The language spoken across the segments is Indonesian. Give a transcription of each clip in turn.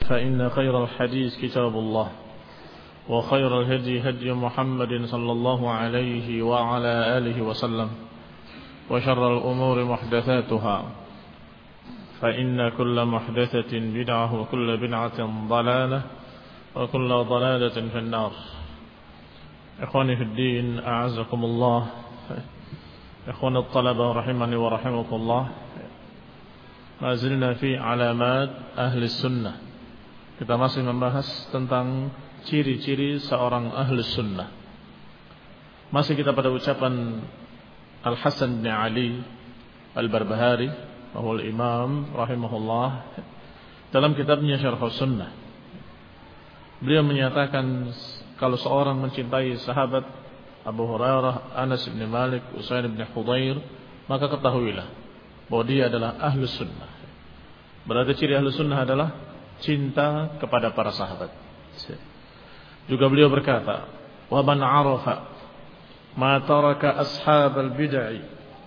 فإن خير الحديث كتاب الله وخير الهدي هدي محمد صلى الله عليه وعلى آله وسلم وشر الأمور محدثاتها فإن كل محدثة بدعة وكل بدعة ضلالة وكل ضلالة في النار. إخواني في الدين أعزكم الله. إخوان الطلبة رحمني ورحمكم الله. ما زلنا في علامات أهل السنة. Kita masih membahas tentang ciri-ciri seorang ahli sunnah. Masih kita pada ucapan Al-Hasan bin Ali Al-Barbahari, bahwa Imam rahimahullah, dalam kitabnya Syarh Sunnah, beliau menyatakan kalau seorang mencintai sahabat Abu Hurairah, Anas bin Malik, Usaid bin Hudayr, maka ketahuilah bahwa dia adalah ahli sunnah. Berarti ciri ahli sunnah adalah cinta kepada para sahabat. Juga beliau berkata, wa man arafa ma taraka ashab al-bid'ah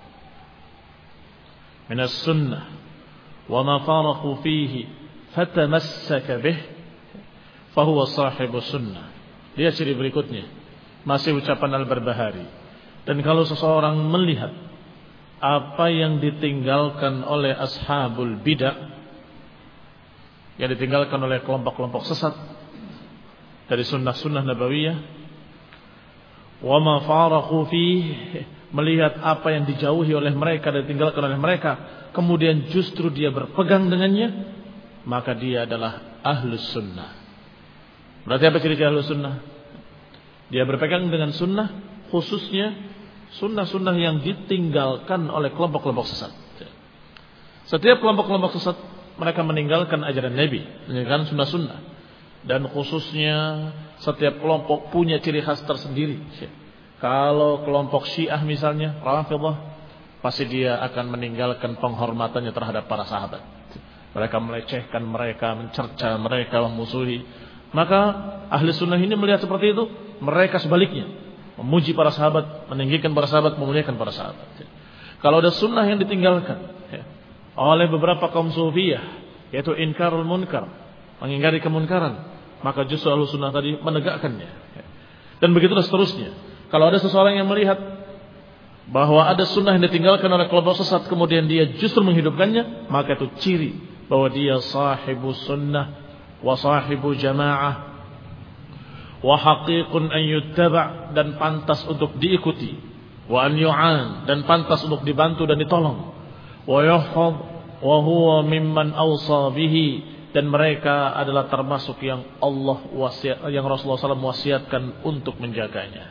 min as-sunnah wa ma faraqu fihi fatamassaka bih fa huwa sahibu sunnah. Lihat ciri berikutnya, masih ucapan Al-Barbahari. Dan kalau seseorang melihat apa yang ditinggalkan oleh ashabul bid'ah, yang ditinggalkan oleh kelompok-kelompok sesat dari sunnah-sunnah nabawiyah, wa ma faraqu fihi, melihat apa yang dijauhi oleh mereka dan ditinggalkan oleh mereka, kemudian justru dia berpegang dengannya, maka dia adalah ahlus sunnah. Berarti apa ciri-ciri ahlus sunnah? Dia berpegang dengan sunnah, khususnya sunnah-sunnah yang ditinggalkan oleh kelompok-kelompok sesat. Setiap kelompok-kelompok sesat, mereka meninggalkan ajaran Nabi, meninggalkan sunnah-sunnah. Dan khususnya setiap kelompok punya ciri khas tersendiri. Kalau kelompok Syiah misalnya, Rafidhah, pasti dia akan meninggalkan penghormatannya terhadap para sahabat. Mereka melecehkan mereka, mencerca mereka, memusuhi. Maka ahli sunnah ini melihat seperti itu, mereka sebaliknya memuji para sahabat, meninggikan para sahabat, memuliakan para sahabat. Kalau ada sunnah yang ditinggalkan oleh beberapa kaum sufiyah, yaitu inkarul munkar, mengingkari kemunkaran, maka justru ahli sunnah tadi menegakkannya. Dan begitulah seterusnya. Kalau ada seseorang yang melihat bahwa ada sunnah yang ditinggalkan oleh kelompok sesat, kemudian dia justru menghidupkannya, maka itu ciri bahwa dia sahibu sunnah wa sahibu jamaah wa haqiqun an yuttaba', dan pantas untuk diikuti, wa an yu'an, dan pantas untuk dibantu dan ditolong, wa yuhfaz wa huwa mimman awsa bihi, dan mereka adalah termasuk yang Allah wasiat, yang Rasulullah SAW wasiatkan untuk menjaganya.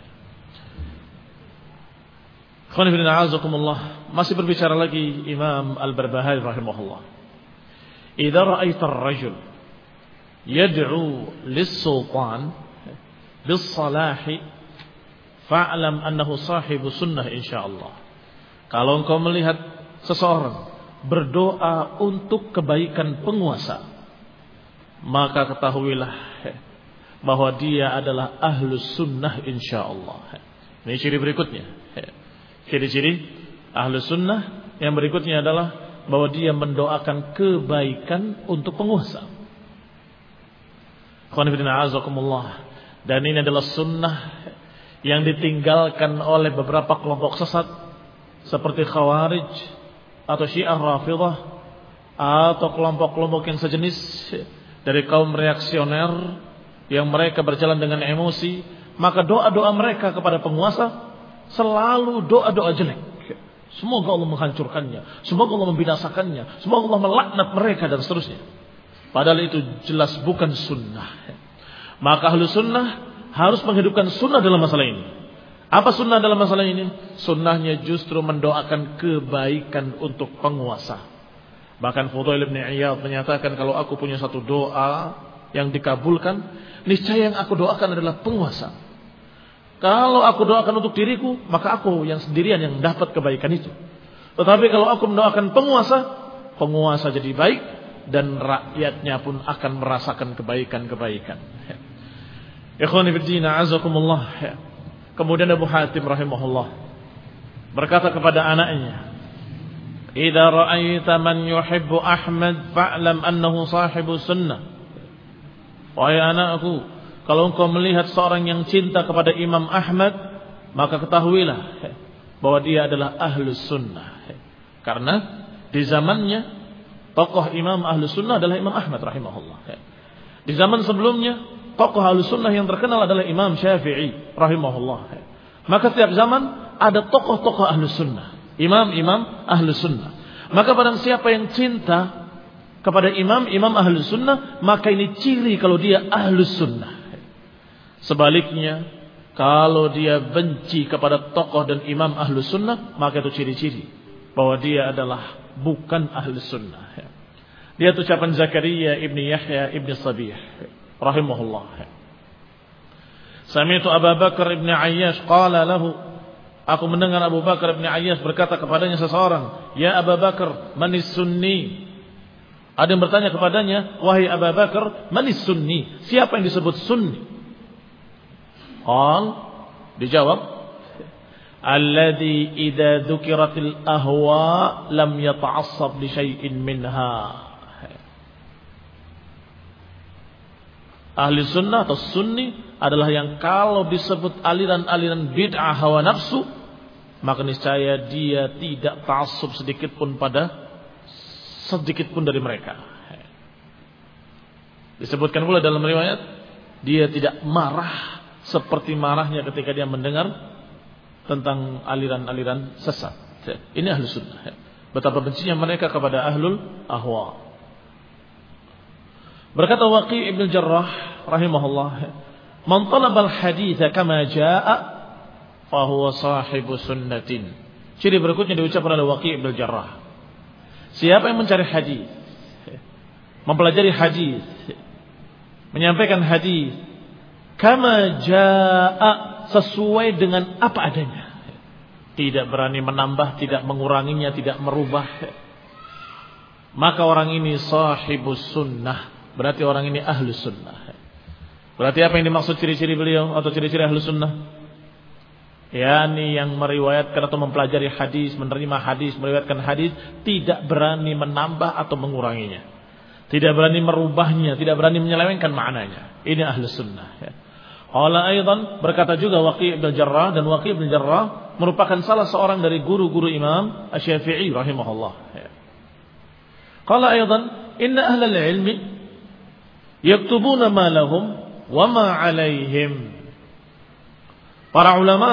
Masih berbicara lagi Imam Al-Barbahari rahimahullah. Idza ra'aita ar-rajul yad'u lis-sultan bis-salahi fa'lam annahu sahibu sunnah insyaallah. Kalau engkau melihat seseorang berdoa untuk kebaikan penguasa, maka ketahuilah bahwa dia adalah ahlus sunnah insyaallah. Ini ciri berikutnya. Ciri-ciri ahlus sunnah yang berikutnya adalah bahwa dia mendoakan kebaikan untuk penguasa. Dan ini adalah sunnah yang ditinggalkan oleh beberapa kelompok sesat seperti Khawarij atau Syiah Rafidhah atau kelompok-kelompok yang sejenis dari kaum reaksioner yang mereka berjalan dengan emosi. Maka doa-doa mereka kepada penguasa selalu doa-doa jelek. Semoga Allah menghancurkannya, semoga Allah membinasakannya, semoga Allah melaknat mereka dan seterusnya. Padahal itu jelas bukan sunnah. Maka ahlu sunnah harus menghidupkan sunnah dalam masalah ini. Apa sunnah dalam masalah ini? Sunnahnya justru mendoakan kebaikan untuk penguasa. Bahkan Fudail bin Iyad menyatakan, kalau aku punya satu doa yang dikabulkan, niscaya yang aku doakan adalah penguasa. Kalau aku doakan untuk diriku, maka aku yang sendirian yang dapat kebaikan itu. Tetapi kalau aku mendoakan penguasa, penguasa jadi baik dan rakyatnya pun akan merasakan kebaikan-kebaikan. Ikhwani fiddin, a'azakumullah. Kemudian Abu Hatim rahimahullah berkata kepada anaknya, "Idza ra'aita man yuhibbu Ahmad fa'lam annahu sahibu sunnah." Wahai anakku, kalau engkau melihat seorang yang cinta kepada Imam Ahmad, maka ketahuilah bahwa dia adalah ahlus sunnah. Karena di zamannya tokoh Imam ahlus sunnah adalah Imam Ahmad rahimahullah. Di zaman sebelumnya tokoh ahlus sunnah yang terkenal adalah Imam Syafi'i rahimahullah. Maka setiap zaman ada tokoh-tokoh ahlus sunnah, imam-imam ahlus sunnah. Maka barang siapa yang cinta kepada imam-imam ahlus sunnah, maka ini ciri kalau dia ahlus sunnah. Sebaliknya, kalau dia benci kepada tokoh dan imam ahlus sunnah, maka itu ciri-ciri bahwa dia adalah bukan ahlus sunnah. Dia ucapan Zakaria ibni Yahya ibni Sabih rahimahullah. Sami'tu Abu Bakar ibni Ayyash qala lahu, aku mendengar Abu Bakar ibni Ayyash berkata kepadanya seseorang, ya Abu Bakar, manis sunni? Ada yang bertanya kepadanya, wahai Abu Bakar, manis sunni? Siapa yang disebut sunni? Qal, dijawab, alladhi idza dzukiratil ahwa lam yata'assab li syai'in minha. Ahli sunnah atau sunni adalah yang kalau disebut aliran-aliran bid'ah hawa nafsu, maka niscaya dia tidak ta'assub sedikit pun dari mereka. Disebutkan pula dalam riwayat, dia tidak marah seperti marahnya ketika dia mendengar tentang aliran-aliran sesat. Ini ahli sunnah. Betapa bencinya mereka kepada ahlul ahwa. Berkata Waqi' ibn Jarrah rahimahullah, man talaba al-haditha kama jaa'a fa huwa sahibu sunnatin. Ciri berikutnya diucapkan oleh Waqi' ibn Jarrah. Siapa yang mencari hadis, mempelajari hadis, menyampaikan hadis kama jaa'a, sesuai dengan apa adanya, tidak berani menambah, tidak menguranginya, tidak merubah, maka orang ini sahibus sunnah, berarti orang ini ahlus sunnah. Berarti apa yang dimaksud ciri-ciri beliau atau ciri-ciri ahlus sunnah? yakni yang meriwayatkan atau mempelajari hadis, menerima hadis, meriwayatkan hadis, tidak berani menambah atau menguranginya, tidak berani merubahnya, tidak berani menyelewengkan maknanya. Ini ahlus sunnah. Qala aidan, berkata juga Waqi' bin Jarrah, dan Waqi' bin Jarrah merupakan salah seorang dari guru-guru Imam Asy-Syafi'i rahimahullah. Qala aidan, inna ahlal ilmi yaktubuna ma lahum wa ma 'alaihim. Para ulama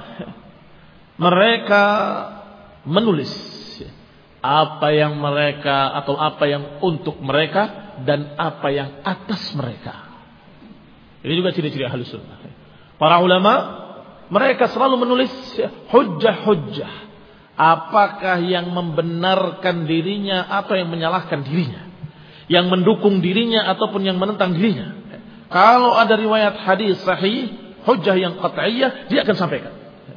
mereka menulis apa yang mereka atau apa yang untuk mereka dan apa yang atas mereka. Ini juga ciri-ciri ahlus sunnah. Para ulama mereka selalu menulis hujjah-hujjah. Apakah yang membenarkan dirinya atau yang menyalahkan dirinya, yang mendukung dirinya ataupun yang menentang dirinya. Kalau ada riwayat hadis sahih, hujjah yang qat'iyah, dia akan sampaikan.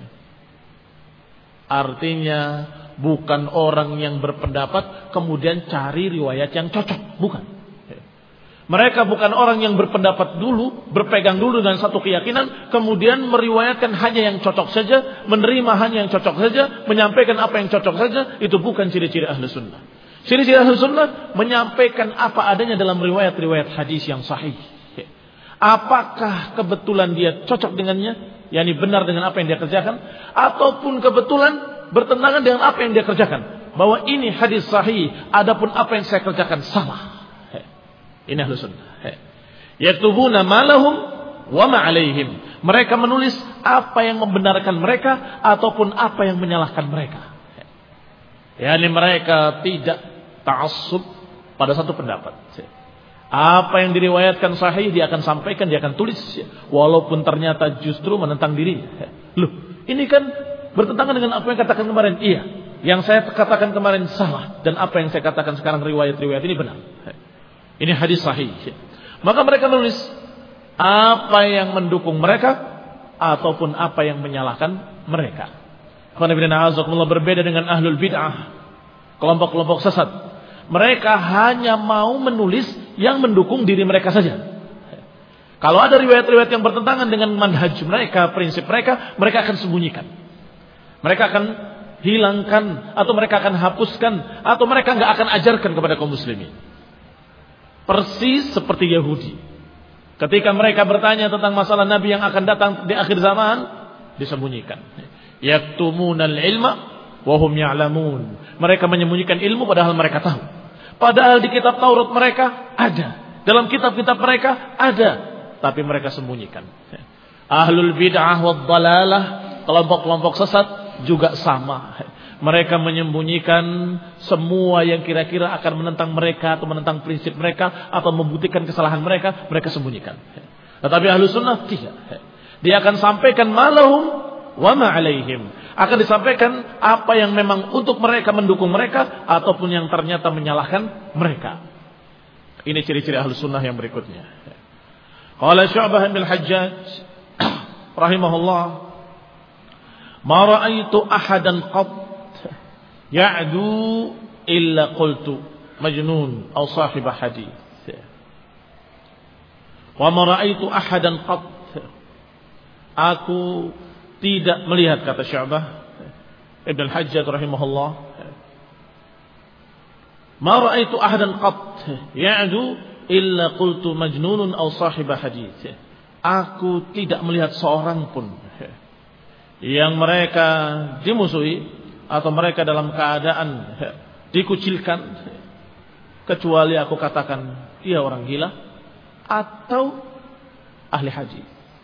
Artinya bukan orang yang berpendapat kemudian cari riwayat yang cocok, bukan. Mereka bukan orang yang berpendapat dulu, berpegang dulu dengan satu keyakinan, kemudian meriwayatkan hanya yang cocok saja, menerima hanya yang cocok saja, menyampaikan apa yang cocok saja. Itu bukan ciri-ciri ahlus sunnah. Ciri-ciri ahlus sunnah menyampaikan apa adanya dalam riwayat-riwayat hadis yang sahih. Apakah kebetulan dia cocok dengannya, yakni benar dengan apa yang dia kerjakan, ataupun kebetulan bertentangan dengan apa yang dia kerjakan, bahwa ini hadis sahih, adapun apa yang saya kerjakan salah. Ini ahlus sunnah. Yaktubuna ma lahum wa ma 'alaihim. Mereka menulis apa yang membenarkan mereka ataupun apa yang menyalahkan mereka. yakni mereka tidak ta'assub pada satu pendapat. Apa yang diriwayatkan sahih dia akan sampaikan, dia akan tulis, walaupun ternyata justru menentang dirinya. Loh, ini kan bertentangan dengan apa yang katakan kemarin. Iya, yang saya katakan kemarin salah, dan apa yang saya katakan sekarang riwayat-riwayat ini benar. Ini hadis sahih. Maka mereka nulis apa yang mendukung mereka ataupun apa yang menyalahkan mereka. Berbeda dengan ahlul bid'ah, kelompok-kelompok sesat. Mereka hanya mau menulis yang mendukung diri mereka saja. Kalau ada riwayat-riwayat yang bertentangan dengan manhaj mereka, prinsip mereka, mereka akan sembunyikan. Mereka akan hilangkan, atau mereka akan hapuskan, atau mereka nggak akan ajarkan kepada kaum muslimin. Persis seperti Yahudi. Ketika mereka bertanya tentang masalah Nabi yang akan datang di akhir zaman, disembunyikan. Yaktumunal ilma wa hum ya'lamun. Mereka menyembunyikan ilmu padahal mereka tahu. Padahal di kitab Taurat mereka ada, dalam kitab-kitab mereka ada, tapi mereka sembunyikan. Ahlul bid'ah wad dhalalah, kelompok-kelompok sesat juga sama. Mereka menyembunyikan semua yang kira-kira akan menentang mereka atau menentang prinsip mereka atau membuktikan kesalahan mereka, mereka sembunyikan. Tetapi Ahlus Sunnah tidak. Dia akan sampaikan malahum wa ma alaihim. Akan disampaikan apa yang memang untuk mereka, mendukung mereka, ataupun yang ternyata menyalahkan mereka. Ini ciri-ciri Ahlus Sunnah yang berikutnya. Qala Syu'bah bin Hajjaj rahimahullah, ma ra'aitu ahadan qat ya'du illa qultu majnun aw sahib hadith. Wa ma ra'aitu ahadan qat, aku tidak melihat, kata Syu'bah Ibn al-Hajjaj rahimahullah, ma ra'aitu ahadan qat ya'du illa qultu majnunun aw sahib hadith. Aku tidak melihat seorang pun yang mereka dimusuhi atau mereka dalam keadaan dikucilkan, kecuali aku katakan dia orang gila atau ahli haji.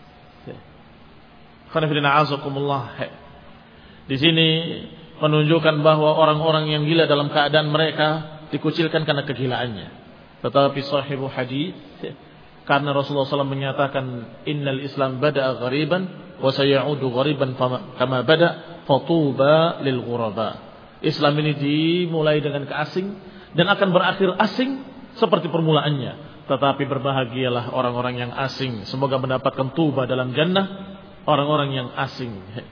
Di sini menunjukkan bahwa orang-orang yang gila dalam keadaan mereka dikucilkan karena kegilaannya. Tetapi sahibu hadis, karena Rasulullah SAW menyatakan innal Islam bada'a ghariban wa sayaudu ghariban kama bada' fatuba lil ghuraba. Islam ini dimulai dengan keasing dan akan berakhir asing seperti permulaannya. Tetapi berbahagialah orang-orang yang asing, semoga mendapatkan tuba dalam jannah orang-orang yang asing.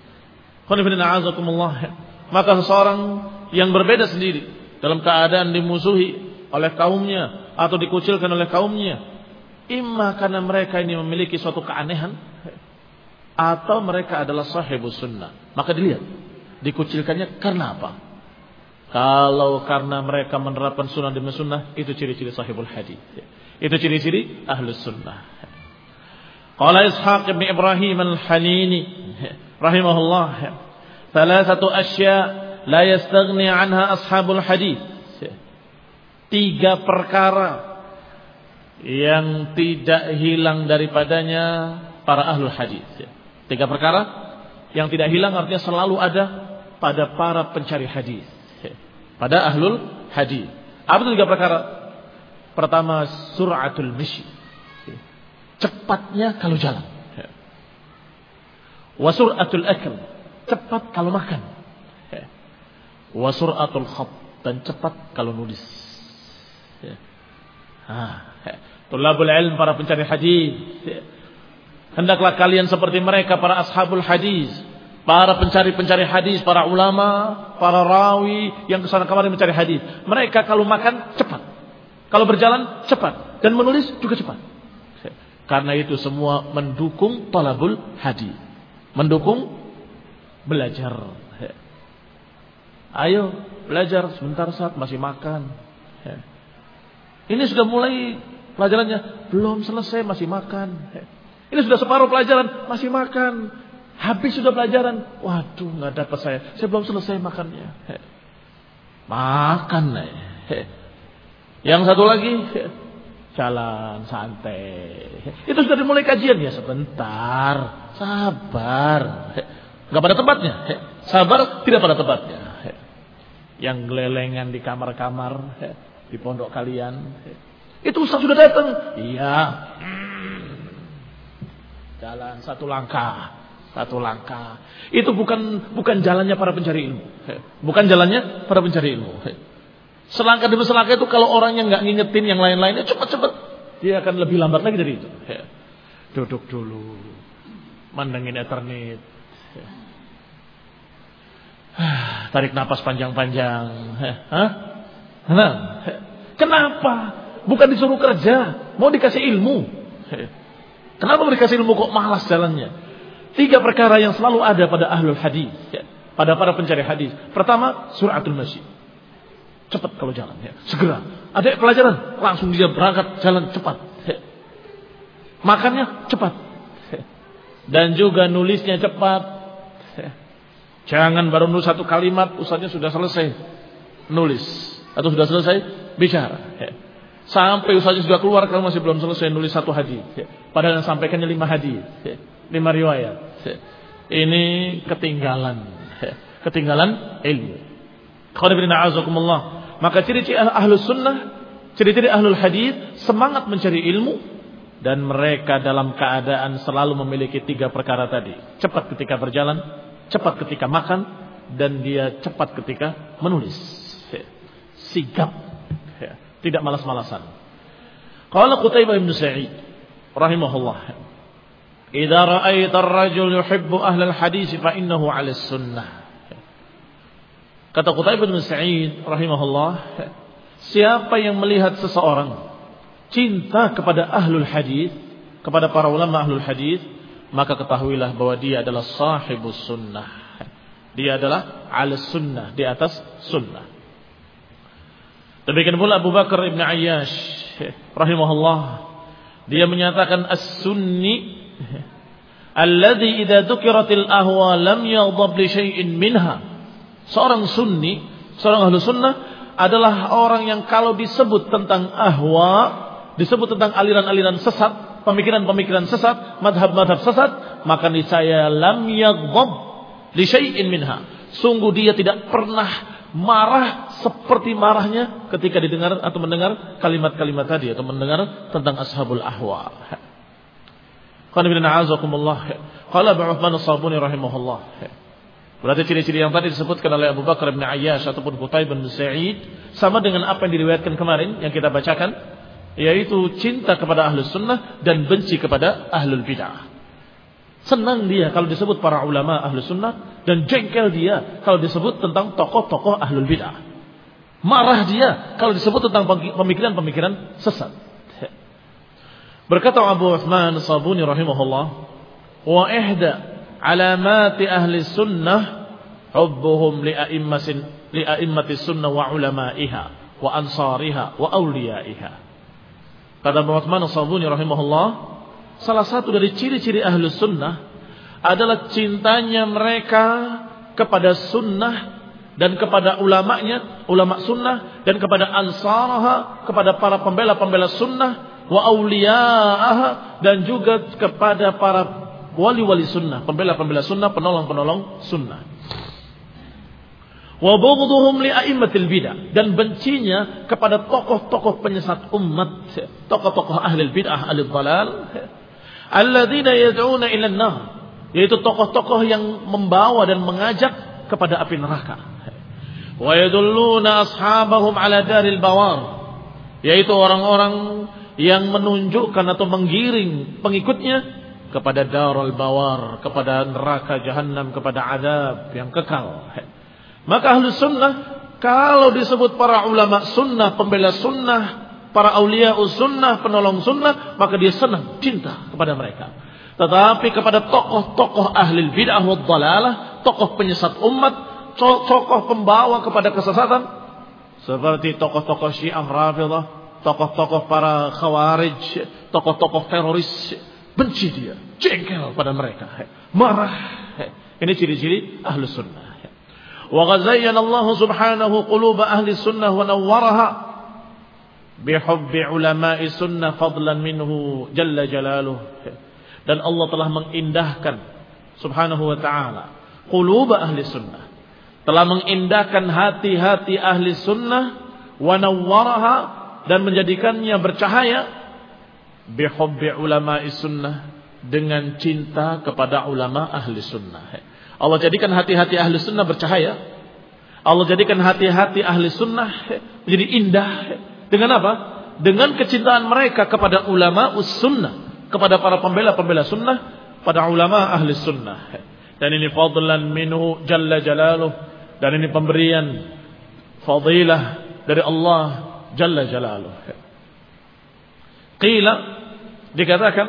Maka seseorang yang berbeda sendiri dalam keadaan dimusuhi oleh kaumnya atau dikucilkan oleh kaumnya, imma karena mereka ini memiliki suatu keanehan atau mereka adalah sahibus sunnah, maka dilihat dikucilkannya karena apa. Kalau karena mereka menerapkan sunnah demi sunnah, itu ciri-ciri sahibul hadis, itu ciri-ciri ahlus sunnah. Qala Ishaq bin Ibrahim al-Hanini rahimahullah, thalathatu asya la yastaghni anha ashabul hadis. 3 perkara yang tidak hilang daripadanya para ahlul hadis. 3 perkara yang tidak hilang, artinya selalu ada pada para pencari hadis, pada ahlul hadis. Apa itu 3 perkara? Pertama, sur'atul mishi, cepatnya kalau jalan. Wa sur'atul akl, cepat kalau makan. Wa sur'atul khat, dan cepat kalau nulis. Tulabul ilm, para pencari hadis, hendaklah kalian seperti mereka, para ashabul hadis, para pencari-pencari hadis, para ulama, para rawi yang kesana kemari mencari hadis. Mereka kalau makan cepat, kalau berjalan cepat, dan menulis juga cepat. Karena itu semua mendukung talabul hadis, mendukung belajar. Ayo belajar sebentar saat masih makan. Ini sudah mulai pelajarannya, belum selesai masih makan. Ini sudah separuh pelajaran masih makan. Habis sudah pelajaran, waduh nggak dapat saya belum selesai makannya. Makan. Yang satu lagi jalan santai. Itu sudah dimulai kajian, ya sebentar, sabar. Nggak pada tempatnya. Sabar tidak pada tempatnya. Yang gelelengan di kamar-kamar, di pondok kalian, itu ustaz sudah datang. Iya. Jalan satu langkah. Itu bukan jalannya para pencari ilmu. Bukan jalannya para pencari ilmu. Selangkah demi selangkah itu kalau orangnya nggak ngingetin yang lain-lainnya, cepat-cepat dia akan lebih lambat lagi dari itu. Duduk dulu, mandangin internet, tarik napas panjang-panjang. Kenapa? Bukan disuruh kerja, mau dikasih ilmu. Kenapa mau dikasih ilmu kok malas jalannya? 3 perkara yang selalu ada pada ahlul hadis, pada para pencari hadis. Pertama, suratul masyi, cepat kalau jalan, segera. Ada pelajaran, langsung dia berangkat jalan cepat. Makannya cepat. Dan juga nulisnya cepat. Jangan baru nulis satu kalimat, ustaznya sudah selesai nulis. Atau sudah selesai bicara. Sampai ustaznya sudah keluar, kalau masih belum selesai nulis satu hadis. Padahal yang sampaikannya 5 hadis. 5 riwayat. Ini ketinggalan. Ketinggalan ilmu. Maka ciri-ciri ahlus sunnah, ciri-ciri ahlul hadis, semangat mencari ilmu. Dan mereka dalam keadaan selalu memiliki 3 perkara tadi. Cepat ketika berjalan, cepat ketika makan, dan dia cepat ketika menulis. Sigap, tidak malas-malasan. Qala Qutaibah bin Sa'id rahimahullah, "Idza ra'aita ar-rajul yuhibbu ahlal hadis fa innahu 'ala sunnah." Kata Qutaibah bin Sa'id rahimahullah, siapa yang melihat seseorang cinta kepada ahlul hadis, kepada para ulama ahlul hadis, maka ketahuilah bahwa dia adalah sahibus sunnah. Dia adalah 'ala sunnah, di atas sunnah. Demikian pula Abu Bakar Ibn Ayyash rahimahullah, dia menyatakan as-sunni alladhi idza dzukiratil ahwa lam yaghdab li syai'in minha. Seorang sunni, seorang ahlu sunnah adalah orang yang kalau disebut tentang ahwa, disebut tentang aliran-aliran sesat, pemikiran-pemikiran sesat, madhab-madhab sesat, maka niscaya lam yaghdab li syai'in minha. Sungguh dia tidak pernah marah seperti marahnya ketika didengar atau mendengar kalimat-kalimat tadi, atau mendengar tentang ashabul ahwa. Qala bin a'azakumullah, qala Abu Uthman as-Sabuni rahimahullah. Berarti ciri-ciri yang tadi disebutkan oleh Abu Bakar bin Ayyash ataupun Qutaibah bin Sa'id sama dengan apa yang diriwayatkan kemarin yang kita bacakan, yaitu cinta kepada ahlus sunnah dan benci kepada ahlul bid'ah. Senang dia kalau disebut para ulama ahlus sunnah, dan jengkel dia kalau disebut tentang tokoh-tokoh ahlul bid'ah. Marah dia kalau disebut tentang pemikiran-pemikiran sesat. Berkata Abu Uthman as-Sabuni rahimahullah, wa ihda alamati ahli sunnah hubbuhum li a'immati sunnah wa ulama'iha wa ansariha wa awliyaiha. Kata Abu Uthman as-Sabuni rahimahullah, salah satu dari ciri-ciri ahlus sunnah adalah cintanya mereka kepada sunnah dan kepada ulamanya, ulama sunnah, dan kepada ansaraha, kepada para pembela-pembela sunnah, wa awliyaaha, dan juga kepada para wali-wali sunnah, pembela-pembela sunnah, penolong-penolong sunnah. Wa bughdhuhum li a'immatil bid'ah, dan bencinya kepada tokoh-tokoh penyesat umat, tokoh-tokoh ahli bid'ah, ahli dhalal, alladzina yad'una ila an-nar, yaitu tokoh-tokoh yang membawa dan mengajak kepada api neraka. Wa yadulluna ashabahum ala daril bawar, yaitu orang-orang yang menunjukkan atau menggiring pengikutnya kepada darul bawar, kepada neraka jahanam, kepada azab yang kekal. Maka ahlu sunnah, kalau disebut para ulama sunnah, pembela sunnah, para awliya sunnah, penolong sunnah, maka dia senang, cinta kepada mereka. Tetapi kepada tokoh-tokoh ahli bid'ah wa dhalalah, tokoh penyesat umat, tokoh pembawa kepada kesesatan, seperti tokoh-tokoh Syiah Rafidhah, tokoh-tokoh para Khawarij, tokoh-tokoh teroris, benci dia, jengkel pada mereka, marah. Ini ciri-ciri ahli sunnah. Wa ghazayyana Allah subhanahu quluba ahli sunnah wa nawwaraha bihubbi ulama'i sunnah fadlan minhu jalla jalaluh. Dan Allah telah mengindahkan subhanahu wa ta'ala quluba ahli sunnah, telah mengindahkan hati-hati ahli sunnah, wa nawwaraha, dan menjadikannya bercahaya, bihubbi ulama'i sunnah, dengan cinta kepada ulama ahli sunnah. Allah jadikan hati-hati ahli sunnah bercahaya. Allah jadikan hati-hati ahli sunnah menjadi indah. Dengan apa? Dengan kecintaan mereka kepada ulama sunnah, kepada para pembela-pembela sunnah, pada ulama ahli sunnah. Dan ini fadlan minhu jalla jalaluh, dan ini pemberian fadilah dari Allah jalla jalaluh. Qila, dikatakan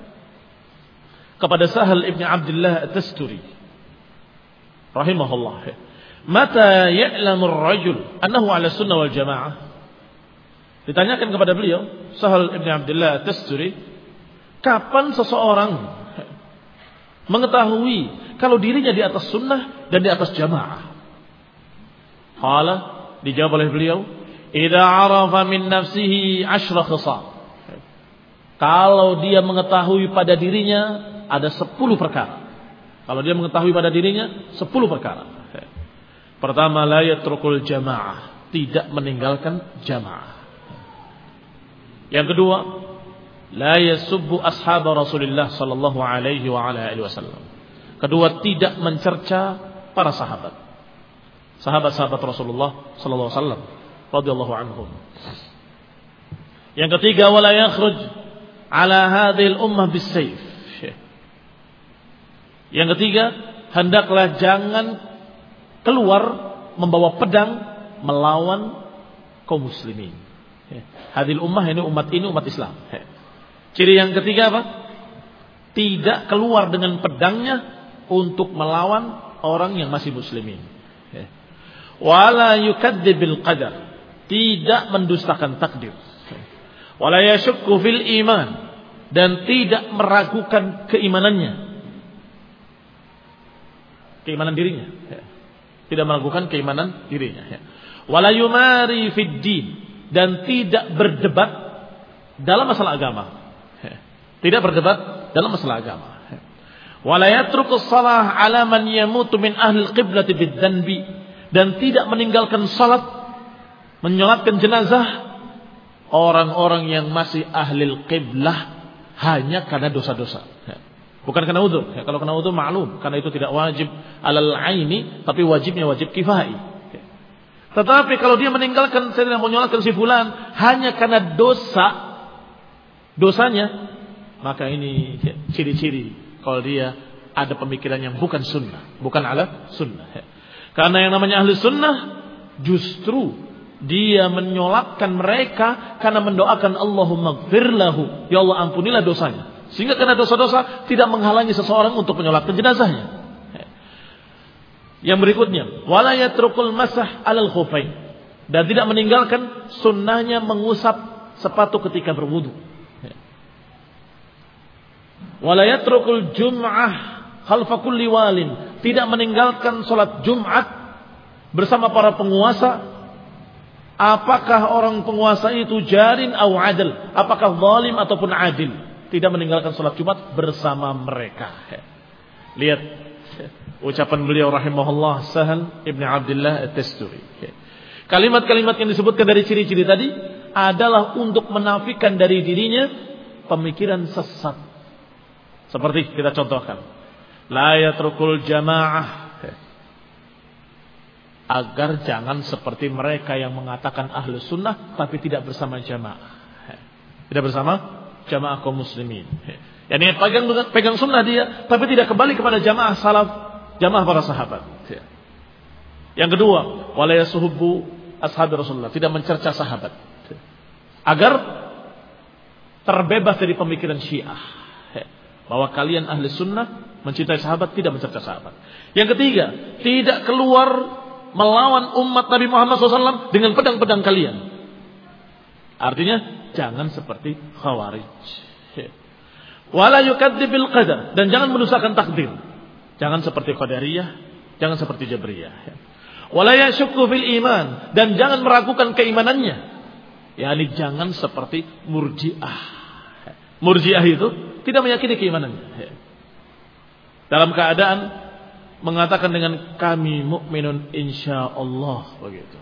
kepada Sahal ibn Abdullah at-Tasturi rahimahullah, mata ya'lamu ar-rajul annahu 'ala sunnah wal jamaah. Ditanyakan kepada beliau, Sahal ibn Abdullah at-Tasturi, Kapan seseorang mengetahui kalau dirinya di atas sunnah dan di atas jamaah? Qala, dijawab oleh beliau, idza arafa min nafsihi 10 khisal. Kalau dia mengetahui pada dirinya ada 10 perkara. Kalau dia mengetahui pada dirinya 10 perkara. Pertama, la yatrukul jamaah, tidak meninggalkan jamaah. Yang kedua, la yasubbu ashab Rasulullah sallallahu alaihi wa ala alihi wasallam. Kedua, tidak mencerca para sahabat. Sahabat-sahabat Rasulullah sallallahu alaihi wasallam radhiyallahu anhum. Yang ketiga, wala yakhruj ala hadhil ummah bisayf. Yang ketiga, hendaklah jangan keluar membawa pedang melawan kaum muslimin. Hadhil ummah ini umat Islam. Ciri yang ketiga apa? Tidak keluar dengan pedangnya untuk melawan orang yang masih muslimin. Wala yukadzibil qadar, tidak mendustakan takdir. Wala yashukku fil iman, dan tidak meragukan keimanannya. Keimanan dirinya. Tidak meragukan keimanan dirinya. Wala yumari fid din, dan tidak berdebat dalam masalah agama. Tidak berdebat dalam masalah agama. Wala yatrukus salah ala man yamutu min ahli al-qiblati bid-dhanbi, dan tidak meninggalkan salat, menyolatkan jenazah orang-orang yang masih ahli al-qiblah hanya karena dosa-dosa. Bukan karena udzur. Kalau karena udzur maklum, karena itu tidak wajib alal aini, tapi wajibnya wajib kifai. Tetapi kalau dia meninggalkan, saya tidak mau menyolatkan si fulan hanya karena dosanya, maka ini ciri-ciri kalau dia ada pemikiran yang bukan sunnah, bukan ala sunnah. Karena yang namanya ahli sunnah justru dia menyolatkan mereka karena mendoakan Allahumma gfir lahu, ya Allah ampunilah dosanya. Sehingga karena dosa-dosa tidak menghalangi seseorang untuk menyolatkan jenazahnya. Yang berikutnya, wala yatrukul masah alal khufain, dan tidak meninggalkan sunnahnya mengusap sepatu ketika berwudu. Wala yatrukul jum'ah khalfa kulli walin, tidak meninggalkan salat Jumat bersama para penguasa. Apakah orang penguasa itu jarin atau adil, apakah zalim ataupun adil, tidak meninggalkan salat Jumat bersama mereka. Lihat ucapan beliau rahimahullah, Sahal ibn Abdullah At-Tasturi. Kalimat-kalimat yang disebutkan dari ciri-ciri tadi adalah untuk menafikan dari dirinya pemikiran sesat. Seperti kita contohkan, la yatrukul jamaah, agar jangan seperti mereka yang mengatakan ahlu sunnah tapi tidak bersama jamaah, tidak bersama jamaah kaum muslimin. Yani pegang sunnah dia, tapi tidak kembali kepada jamaah salaf, jamaah para sahabat. Yang kedua, wala yasuhubbu ashabi Rasulullah, tidak mencerca sahabat, agar terbebas dari pemikiran Syiah bahwa kalian ahli sunnah mencintai sahabat, tidak mencerca sahabat. Yang ketiga, tidak keluar melawan umat Nabi Muhammad SAW dengan pedang-pedang kalian. Artinya jangan seperti Khawarij. Wala yukadzibil qadar, dan jangan mendustakan takdir. Jangan seperti Qadariyah, jangan seperti Jabriyah. Wala yashukku fil iman, dan jangan meragukan keimanannya. Yani jangan seperti Murji'ah. Murji'ah itu tidak meyakini keimanannya. Dalam keadaan mengatakan dengan kami mukminun insyaallah, begitu.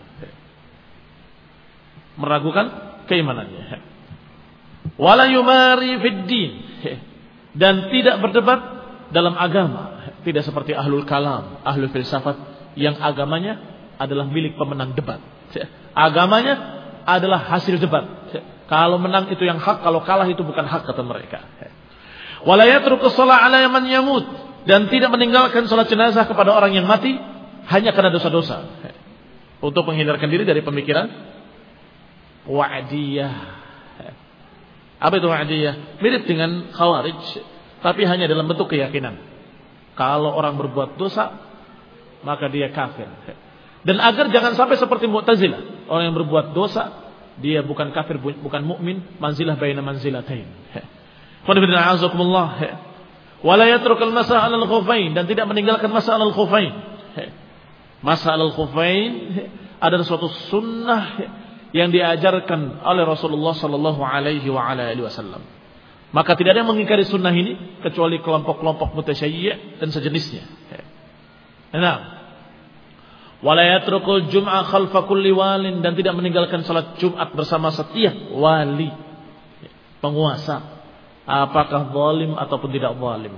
Meragukan keimanannya. Wala yumari fid din, dan tidak berdebat dalam agama, tidak seperti ahlul kalam, ahlul filsafat yang agamanya adalah milik pemenang debat. Agamanya adalah hasil debat. Kalau menang itu yang hak, kalau kalah itu bukan hak, kata mereka. Wala yatruku shalah ala man yamut, dan tidak meninggalkan salat jenazah kepada orang yang mati hanya karena dosa-dosa, untuk menghindarkan diri dari pemikiran wa'diyah. Apa itu wa'diyah? Mirip dengan Khawarij, tapi hanya dalam bentuk keyakinan. Kalau orang berbuat dosa, maka dia kafir. Dan agar jangan sampai seperti Mu'tazilah, orang yang berbuat dosa dia bukan kafir, bukan mukmin, manzilah baina manzilatain. Wala yatrukul masah 'alal khuffain, dan tidak meninggalkan masah 'alal khuffain. Masah 'alal khuffain adalah suatu sunnah yang diajarkan oleh Rasulullah sallallahu alaihi wasallam. Maka tidak ada yang mengingkari sunnah ini kecuali kelompok-kelompok mutasyayyi' dan sejenisnya. Nah, wala yatrukul jum'ah khalfa kulli walin, dan tidak meninggalkan salat Jumat bersama setiap wali, penguasa, apakah zalim ataupun tidak zalim.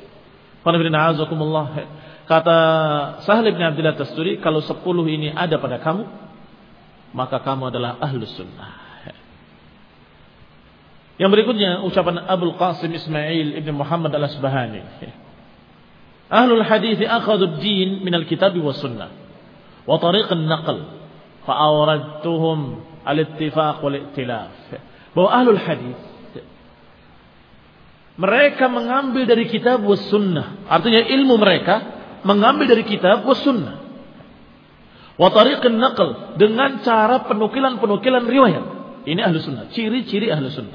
Kata Sahal bin Abdullah Tasturi, kalau 10 ini ada pada kamu, maka kamu adalah ahlus sunnah. Yang berikutnya ucapan Abul Qasim Ismail ibn Muhammad al-Asbahani. Ahlul hadith akhadhu ad-din min al-kitab wa sunnah wa tariq an-naql fa awradtuhum al-ittifaq wal i'tilaf. Bahwa ahlul hadith mereka mengambil dari kitab was sunnah, artinya ilmu mereka mengambil dari kitab was sunnah. Wa tariqun naql, dengan cara penukilan-penukilan riwayat. Ini ahlu sunnah, ciri-ciri ahlu sunnah.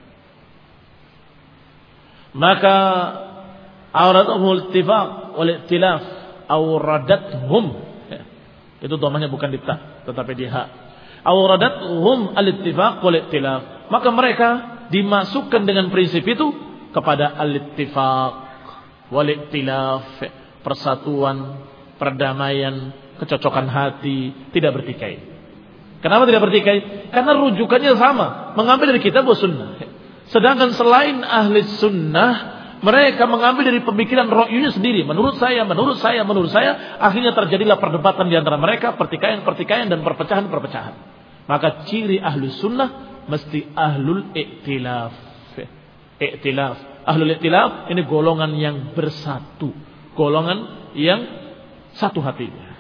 Maka awradathum ittifaq wal i'tilaf, awradathum. Itu dhamanya bukan di ta, tetapi di ha. Awradathum al-ittifaq wal i'tilaf. Maka mereka dimasukkan dengan prinsip itu kepada al-ittifaq wal i'tilaf, persatuan, perdamaian, kecocokan hati, tidak bertikai. Kenapa tidak bertikai? Karena rujukannya sama, mengambil dari kitab wa sunnah. Sedangkan selain ahli sunnah, mereka mengambil dari pemikiran ra'yunya sendiri. Menurut saya, akhirnya terjadilah perdebatan di antara mereka, pertikaian dan perpecahan. Maka ciri ahli sunnah mesti ahlul i'tilaf. Ahlul i'tilaf ini golongan yang bersatu, golongan yang satu hatinya.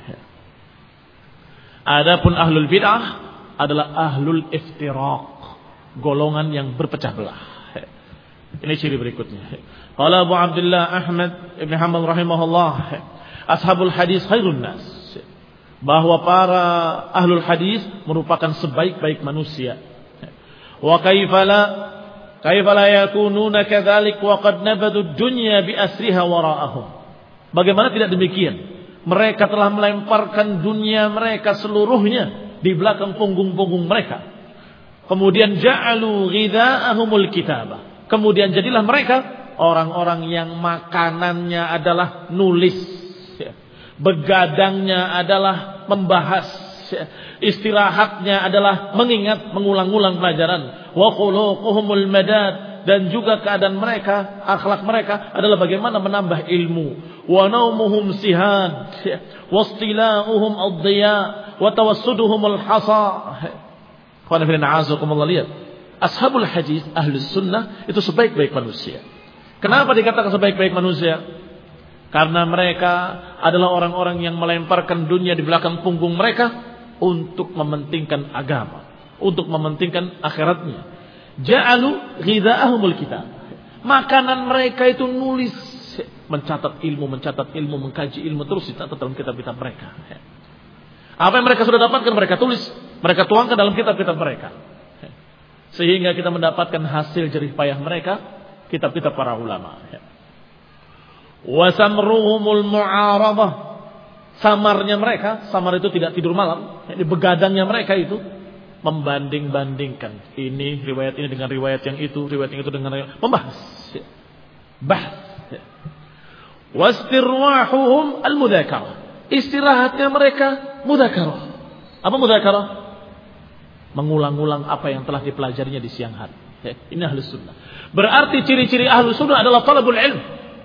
Adapun ahlul bid'ah adalah ahlul iftiraq, golongan yang berpecah belah. Ini ciri berikutnya. Qala Abu Abdullah Ahmad ibn Hanbal rahimahullah, ashabul hadis khairun nas, bahwa para ahlul hadis merupakan sebaik-baik manusia. Wa kaifala yakununa kadzalik wa qad nabadu dunya bi asriha wara'ahum. Bagaimana tidak demikian? Mereka telah melemparkan dunia mereka seluruhnya di belakang punggung-punggung mereka. Kemudian ja'alu ghidha'ahumul kitabah. Kemudian jadilah mereka orang-orang yang makanannya adalah nulis, begadangnya adalah membahas, istirahatnya adalah mengingat, mengulang-ulang pelajaran. Wa khuluquhumul madad, dan juga keadaan mereka, akhlak mereka adalah bagaimana menambah ilmu. Wa naumuhum sihad, wa istila'uhum ad-diya, wa tawassuduhum al-hasa. Qala fi na'azukumullah, lihat. Ashabul hadis, ahlus sunnah itu sebaik-baik manusia. Kenapa dikatakan sebaik-baik manusia? Karena mereka adalah orang-orang yang melemparkan dunia di belakang punggung mereka untuk mementingkan agama, untuk mementingkan akhiratnya. Ja'alu ghidha'ahumul kitab. Makanan mereka itu nulis, mencatat ilmu, mengkaji ilmu, terus dicatat dalam kitab-kitab mereka. Apa yang mereka sudah dapatkan mereka tulis, mereka tuangkan dalam kitab-kitab mereka. Sehingga kita mendapatkan hasil jerih payah mereka, kitab-kitab para ulama. Wa samruhumul mu'aradah. Samarnya mereka, samar itu tidak tidur malam, jadi begadangnya mereka itu membanding-bandingkan ini riwayat ini dengan riwayat yang itu dengan riwayat, membahas, bahas. Wastirwahuhum al-mudzakarah. Istirahatnya mereka mudzakarah. Apa mudzakarah? Mengulang-ulang apa yang telah dipelajarinya di siang hari. Ini ahlus sunnah. Berarti ciri-ciri ahlus sunnah adalah talabul ilm.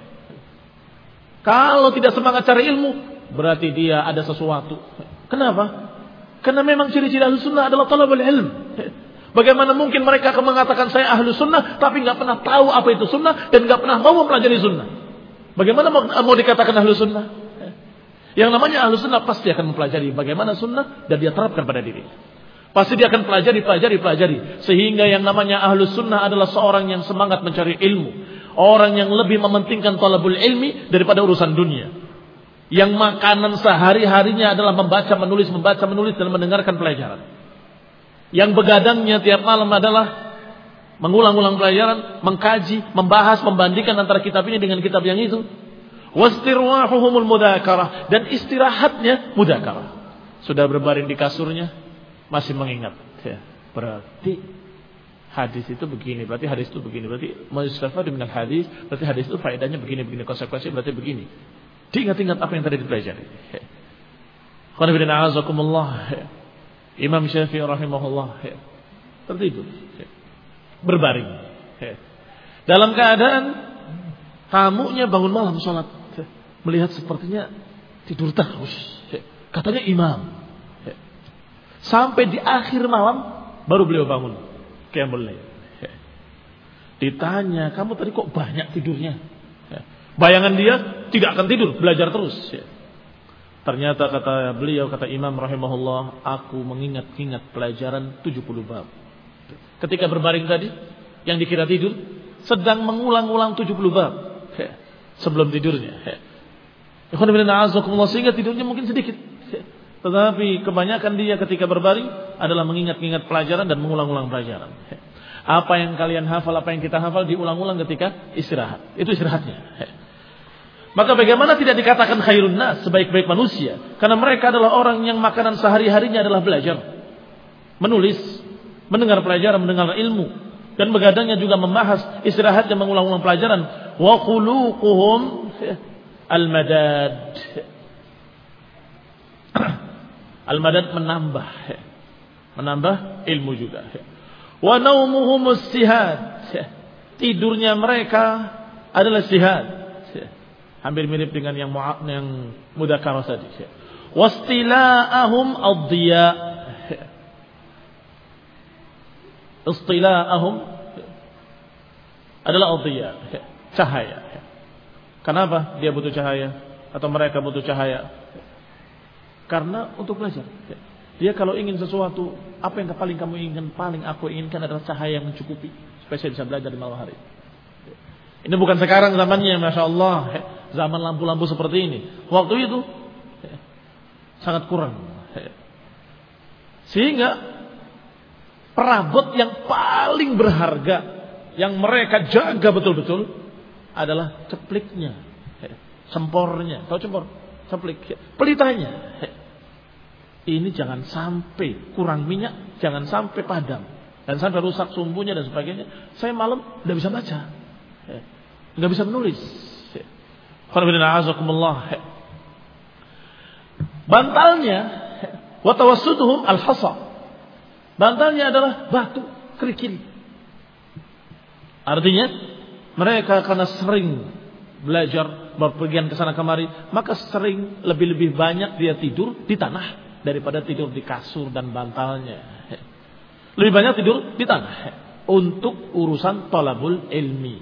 Kalau tidak semangat cari ilmu, berarti dia ada sesuatu. Kenapa? Karena memang ciri-ciri ahlus sunnah adalah talabul ilm. Bagaimana mungkin mereka akan mengatakan saya ahlus sunnah, tapi nggak pernah tahu apa itu sunnah dan nggak pernah mau mempelajari sunnah? Bagaimana mau dikatakan ahlus sunnah? Yang namanya ahlus sunnah pasti akan mempelajari bagaimana sunnah dan dia terapkan pada diri. Pasti dia akan pelajari. Sehingga yang namanya ahlus sunnah adalah seorang yang semangat mencari ilmu. Orang yang lebih mementingkan talabul ilmi daripada urusan dunia. Yang makanan sehari-harinya adalah membaca, menulis dan mendengarkan pelajaran. Yang begadangnya tiap malam adalah mengulang-ulang pelajaran, mengkaji, membahas, membandingkan antara kitab ini dengan kitab yang itu. Wastirwahuhumul mudzakarah, dan istirahatnya mudzakarah. Sudah berbaring di kasurnya masih mengingat. Ya, berarti hadis itu begini, berarti hadis itu begini, berarti mustafad minal hadis, berarti hadis itu faedahnya begini, konsekuensi berarti begini. Diingat-ingat apa yang tadi dipelajari. Qul inna a'azakumullah. Imam Syafi'i rahimahullah tertidur, berbaring, dalam keadaan tamunya bangun malam sholat, melihat sepertinya tidur terus. Katanya imam. Sampai di akhir malam baru beliau bangun. Qiyamul lail. Ditanya, kamu tadi kok banyak tidurnya? Bayangan dia tidak akan tidur, belajar terus. Ternyata kata beliau, kata Imam rahimahullah, aku mengingat-ingat pelajaran 70 bab. Ketika berbaring tadi, yang dikira tidur, sedang mengulang-ulang 70 bab sebelum tidurnya. Sehingga tidurnya mungkin sedikit. Tetapi kebanyakan dia ketika berbaring adalah mengingat-ingat pelajaran dan mengulang-ulang pelajaran. Apa yang kalian hafal, apa yang kita hafal diulang-ulang ketika istirahat. Itu istirahatnya. Maka bagaimana tidak dikatakan khairun nas, sebaik-baik manusia? Karena mereka adalah orang yang makanan sehari-harinya adalah belajar, menulis, mendengar pelajaran, mendengar ilmu, dan begadangnya juga membahas, istirahatnya mengulang-ulang pelajaran. Wa khuluquhum al-madad. Al-madad menambah ilmu juga. Wa naumuhum as-sihad. Tidurnya mereka adalah sihad. Hampir mirip dengan yang mudzakarah tadi. Wastila'ahum ad-diya. Istila'ahum adalah ad-diya, cahaya. Kenapa dia butuh cahaya atau mereka butuh cahaya? Karena untuk belajar. Dia kalau ingin sesuatu, apa yang paling kamu inginkan, paling aku inginkan adalah cahaya yang mencukupi supaya saya bisa belajar di malam hari. Ini bukan sekarang zamannya, Masya Allah, zaman lampu-lampu seperti ini. Waktu itu sangat kurang. Sehingga perabot yang paling berharga yang mereka jaga betul-betul adalah cepliknya, sempornya. Tahu cempor? Ceplik, pelitanya. Ini jangan sampai kurang minyak, jangan sampai padam, dan sampai rusak sumbunya dan sebagainya. Saya malam tidak bisa baca, nggak bisa menulis. Bantalnya, wa tawassutuhum al-hasa. Bantalnya adalah batu, kerikil. Artinya mereka karena sering belajar, berpergian ke sana kemari, maka sering lebih banyak dia tidur di tanah daripada tidur di kasur dan bantalnya. Lebih banyak tidur di tanah untuk urusan talabul ilmi.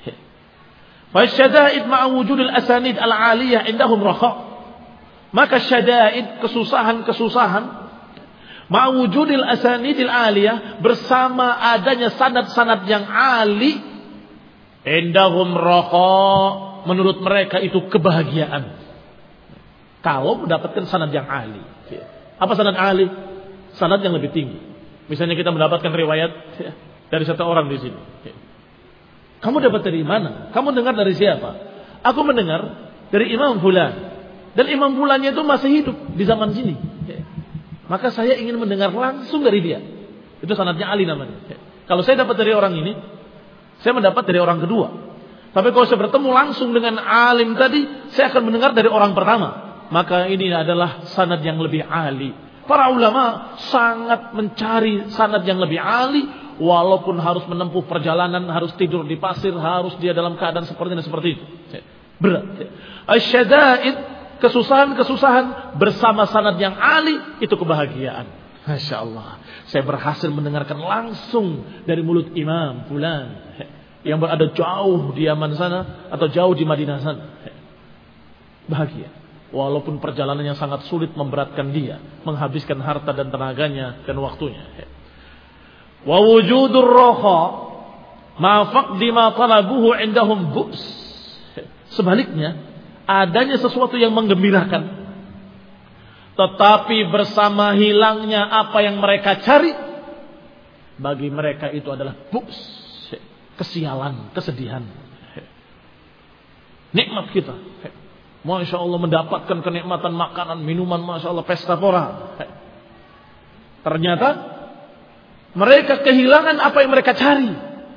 Fasyada'id ma'a wujudil asanid al-aliyah indahum rakha. Maka syada'id, kesusahan ma'a wujudil asanidil aliyah, bersama adanya sanad-sanad yang ali, indahum rakha, menurut mereka itu kebahagiaan. Kalau mendapatkan sanad yang ali. Apa sanad ali? Sanad yang lebih tinggi. Misalnya kita mendapatkan riwayat dari satu orang di sini. Kamu dapat dari mana? Kamu dengar dari siapa? Aku mendengar dari Imam Fulan. Dan Imam Fulannya itu masih hidup di zaman sini. Maka saya ingin mendengar langsung dari dia. Itu sanadnya ali namanya. Kalau saya dapat dari orang ini, saya mendapat dari orang kedua. Tapi kalau saya bertemu langsung dengan alim tadi, saya akan mendengar dari orang pertama. Maka ini adalah sanad yang lebih ali. Para ulama sangat mencari sanad yang lebih ali, walaupun harus menempuh perjalanan, harus tidur di pasir, harus dia dalam keadaan seperti ini dan seperti itu. Berat. Asyada'id, kesusahan bersama sanad yang ali, itu kebahagiaan. Masya Allah. Saya berhasil mendengarkan langsung dari mulut Imam Fulan yang berada jauh di Yaman sana atau jauh di Madinah sana. Bahagia. Walaupun perjalanannya sangat sulit, memberatkan dia, menghabiskan harta dan tenaganya dan waktunya. Wa wujudur raha ma faqdi ma talabuhu indahum bu's. Sebaliknya, adanya sesuatu yang menggembirakan, tetapi bersama hilangnya apa yang mereka cari, bagi mereka itu adalah bu's. kesialan, kesedihan. Nikmat kita. Masya Allah mendapatkan kenikmatan makanan, minuman, Masya Allah pesta pora. Ternyata mereka kehilangan apa yang mereka cari.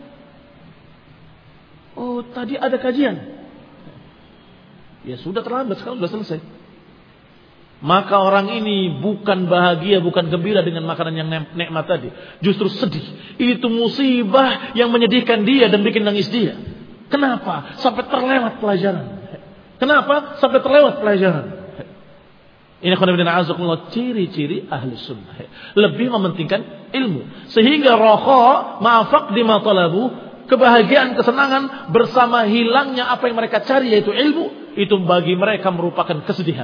Oh, tadi ada kajian. Ya sudah terlambat, sekarang sudah selesai. Maka orang ini bukan bahagia, bukan gembira dengan makanan yang nikmat tadi. Justru sedih. Itu musibah yang menyedihkan dia dan bikin nangis dia. Kenapa? Sampai terlewat pelajaran. Kenapa? Sampai terlewat pelajaran. Ini ciri-ciri ahli sunnah. Lebih mementingkan ilmu. Sehingga raha ma'afaq di matalabu, kebahagiaan, kesenangan bersama hilangnya apa yang mereka cari yaitu ilmu, itu bagi mereka merupakan kesedihan.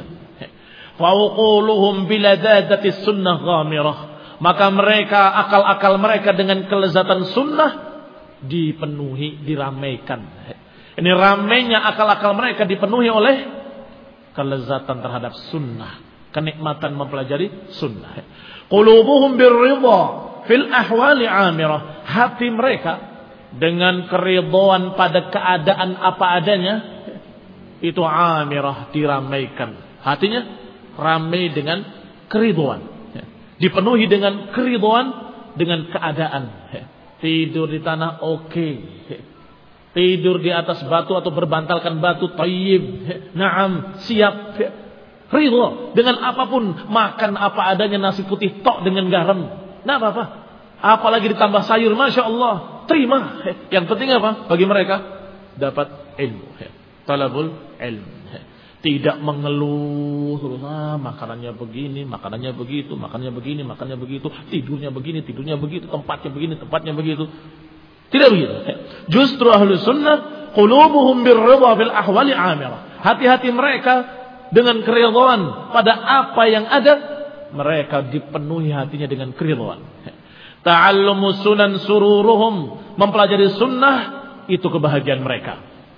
Fauquluhum biladadati sunnah ghamirah. Maka mereka, akal-akal mereka dengan kelezatan sunnah dipenuhi, diramaikan. Ini ramainya akal-akal mereka dipenuhi oleh kelezatan terhadap sunnah, kenikmatan mempelajari sunnah. Qulubuhum birridha fil ahwali amirah. Hati mereka dengan keridhaan pada keadaan apa adanya itu amirah, diramaikan. Hatinya ramai dengan keridhaan, dipenuhi dengan keridhaan dengan keadaan. Tidur di tanah oke. Tidur di atas batu atau berbantalkan batu thayyib. Naam, siap. Ridha dengan apapun, makan apa adanya, nasi putih tok dengan garam. Nah, apa-apa. Apalagi ditambah sayur, Masya Allah, terima. Yang penting apa? Bagi mereka dapat ilmu. Talabul ilmu. Tidak mengeluh terus, makanannya begini, makanannya begitu, makanannya begini, makanannya begitu, tidurnya begini, tidurnya begitu, tempatnya begini, tempatnya begitu. Tidak begitu. Justru ahlu sunnah qulubuhum birridha bil ahwali amirah. Hati-hati mereka dengan keridhaan pada apa yang ada, mereka dipenuhi hatinya dengan keridhaan. Ta'allumus sunan sururuhum, mempelajari sunnah itu kebahagiaan mereka.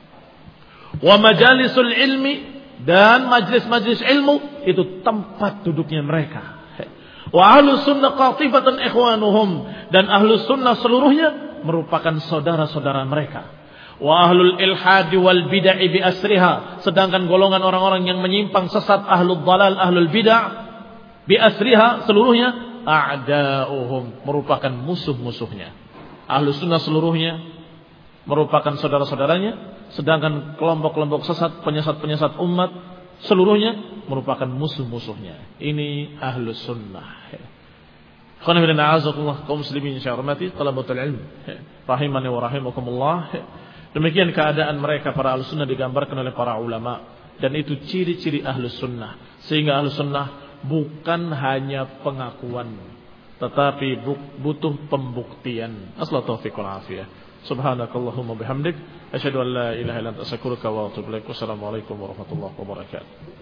Wa majalisul ilmi, dan majlis-majlis ilmu itu tempat duduknya mereka. Wa ahlus sunnah qatifatan ikhwanuhum, dan ahlus sunnah seluruhnya merupakan saudara-saudara mereka. Wa ahlul ilhadi wal bid'ah bi asriha, sedangkan golongan orang-orang yang menyimpang sesat, ahlul dalal, ahlul bid'ah bi asriha seluruhnya a'da'uhum, merupakan musuh-musuhnya. Ahlus sunnah seluruhnya merupakan saudara-saudaranya, sedangkan kelompok-kelompok sesat, penyesat-penyesat umat seluruhnya merupakan musuh-musuhnya. Ini ahlus sunnah. Khana bin a'azakumullah, kaum muslimin yang hormati, talabatul ilm rahimani wa rahimakumullah. Demikian keadaan mereka para ahlus sunnah digambarkan oleh para ulama, dan itu ciri-ciri ahlus sunnah. Sehingga ahlus sunnah bukan hanya pengakuan, tetapi butuh pembuktian. Asla taufiq wal afiyah. Subhanakallahumma bihamdik, asyhadu an la ilaha illa anta astaghfiruka wa atubu ilaik. Wassalamualaikum warahmatullahi wabarakatuh.